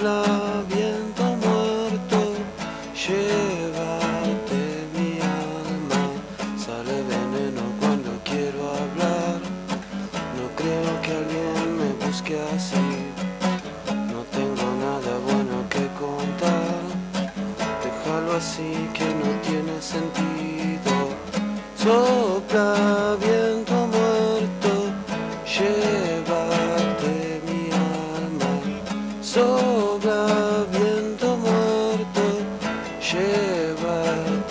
Sopla viento muerto, llévate mi alma. Sale veneno cuando quiero hablar. No creo que alguien me busque así. No tengo nada bueno que contar. Déjalo así que no tiene sentido. Sopla viento muerto, llévate mi alma. Sopla viento muerto, llévate.